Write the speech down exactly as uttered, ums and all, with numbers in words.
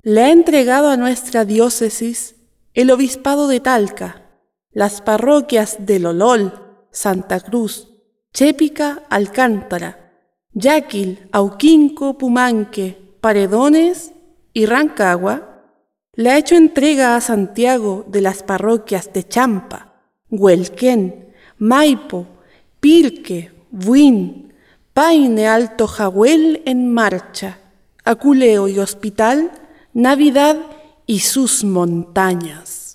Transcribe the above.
le ha entregado a nuestra diócesis el obispado de Talca, las parroquias de Lolol, Santa Cruz, Chépica, Alcántara, Yaquil, Auquinco, Pumanque, Paredones y Rancagua. Le ha hecho entrega a Santiago de las parroquias de Champa, Huelquén, Maipo, Pirque, Buin, Paine, Alto Jahuel en Marcha, Aculeo y Hospital, Navidad y sus montañas.